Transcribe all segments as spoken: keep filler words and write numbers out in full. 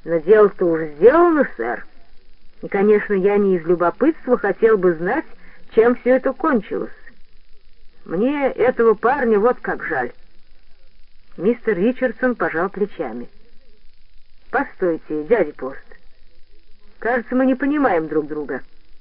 Но дело-то уже сделано, сэр. И, конечно, я не из любопытства хотел бы знать, чем все это кончилось. Мне этого парня вот как жаль». Мистер Ричардсон пожал плечами. «Постойте, дядя Пост. Кажется, мы не понимаем друг друга.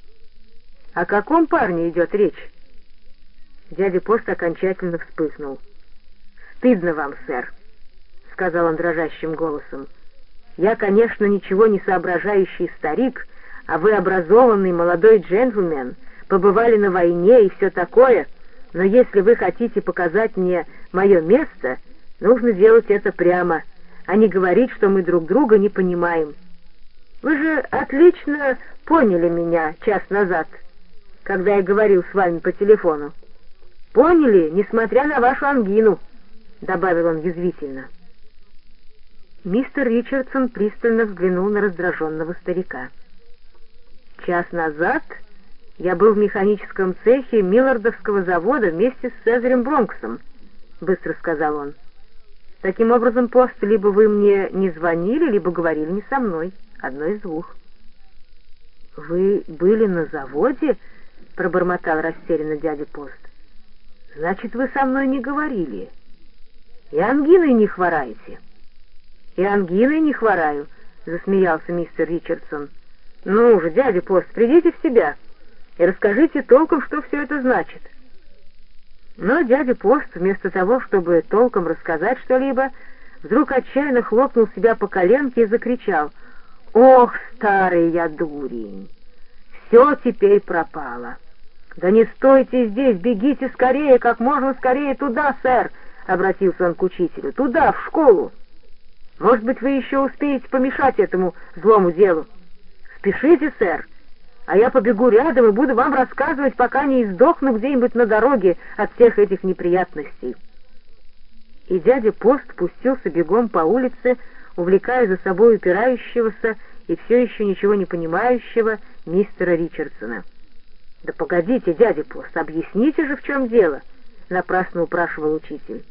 О каком парне идет речь?» Дядя Пост окончательно вспыхнул. «Стыдно вам, сэр», — сказал он дрожащим голосом. «Я, конечно, ничего не соображающий старик, а вы образованный молодой джентльмен, побывали на войне и все такое, но если вы хотите показать мне мое место, нужно делать это прямо, а не говорить, что мы друг друга не понимаем. Вы же отлично поняли меня час назад, когда я говорил с вами по телефону. Поняли, несмотря на вашу ангину», — добавил он язвительно. Мистер Ричардсон пристально взглянул на раздраженного старика. «Час назад я был в механическом цехе Миллардовского завода вместе с Цезарем Бронксом», — быстро сказал он. «Таким образом, Пост, либо вы мне не звонили, либо говорили не со мной. Одно из двух». «Вы были на заводе?» — пробормотал растерянно дядя Пост. «Значит, вы со мной не говорили. И ангиной не хвораете». «И ангиной не хвораю», — засмеялся мистер Ричардсон. «Ну же, дядя Пост, придите в себя и расскажите толком, что все это значит». Но дядя Пост, вместо того, чтобы толком рассказать что-либо, вдруг отчаянно хлопнул себя по коленке и закричал: «Ох, старый я дурень! Все теперь пропало! Да не стойте здесь, бегите скорее, как можно скорее туда, сэр!» — обратился он к учителю. «Туда, в школу! Может быть, вы еще успеете помешать этому злому делу. Спешите, сэр, а я побегу рядом и буду вам рассказывать, пока не издохну где-нибудь на дороге от всех этих неприятностей». И дядя Пост пустился бегом по улице, увлекая за собой упирающегося и все еще ничего не понимающего мистера Ричардсона. «Да погодите, дядя Пост, объясните же, в чем дело», — напрасно упрашивал учитель.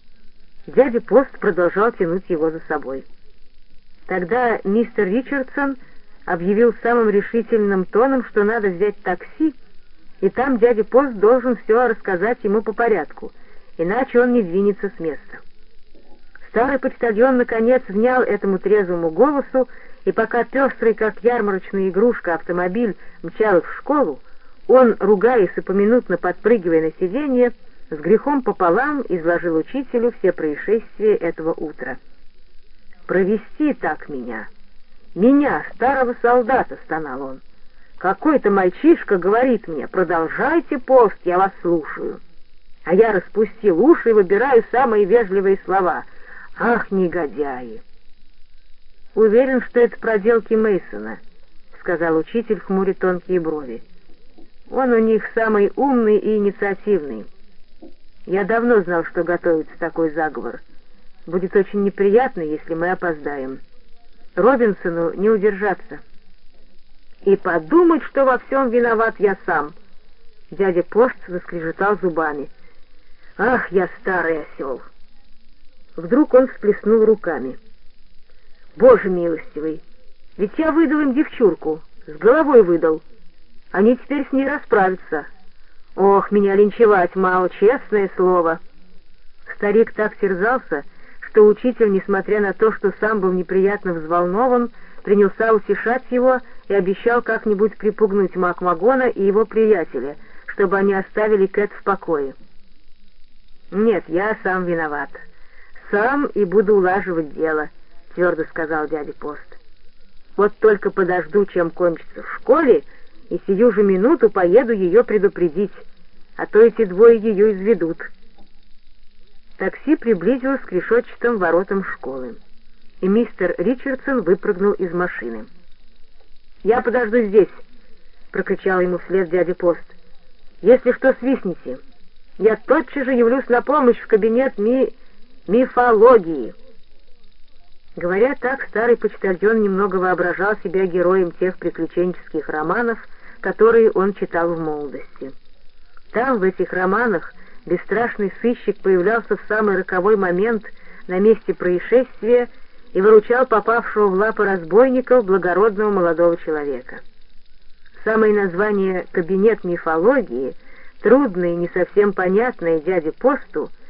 Дядя Пост продолжал тянуть его за собой. Тогда мистер Ричардсон объявил самым решительным тоном, что надо взять такси, и там дядя Пост должен все рассказать ему по порядку, иначе он не двинется с места. Старый почтальон наконец внял этому трезвому голосу, и пока пестрый, как ярмарочная игрушка, автомобиль мчал их в школу, он, ругаясь и поминутно подпрыгивая на сиденье, с грехом пополам изложил учителю все происшествия этого утра. «Провести так меня! Меня, старого солдата!» — стонал он. «Какой-то мальчишка говорит мне: продолжайте, Пост, я вас слушаю. А я распустил уши и выбираю самые вежливые слова. Ах, негодяи!» «Уверен, что это проделки Мейсона», — сказал учитель, хмуря тонкие брови. «Он у них самый умный и инициативный. Я давно знал, что готовится такой заговор. Будет очень неприятно, если мы опоздаем. Робинсону не удержаться. И подумать, что во всем виноват я сам». Дядя Пост заскрежетал зубами. «Ах, я старый осел!» Вдруг он всплеснул руками. «Боже милостивый! Ведь я выдал им девчурку, с головой выдал. Они теперь с ней расправятся. Ох, меня линчевать мало, честное слово!» Старик так терзался, что учитель, несмотря на то, что сам был неприятно взволнован, принялся утешать его и обещал как-нибудь припугнуть Макмагона и его приятеля, чтобы они оставили Кэт в покое. «Нет, я сам виноват. Сам и буду улаживать дело», — твердо сказал дядя Пост. «Вот только подожду, чем кончится в школе, и сию же минуту поеду ее предупредить, а то эти двое ее изведут». Такси приблизилось к решетчатым воротам школы, и мистер Ричардсон выпрыгнул из машины. «Я подожду здесь», — прокричал ему вслед дядя Пост. «Если что, свистните. Я тотчас же явлюсь на помощь в кабинет ми... мифологии». Говоря так, старый почтальон немного воображал себя героем тех приключенческих романов, которые он читал в молодости. Там, в этих романах, бесстрашный сыщик появлялся в самый роковой момент на месте происшествия и выручал попавшего в лапы разбойников благородного молодого человека. Самое название «Кабинет мифологии», трудное и не совсем понятное дяде Посту,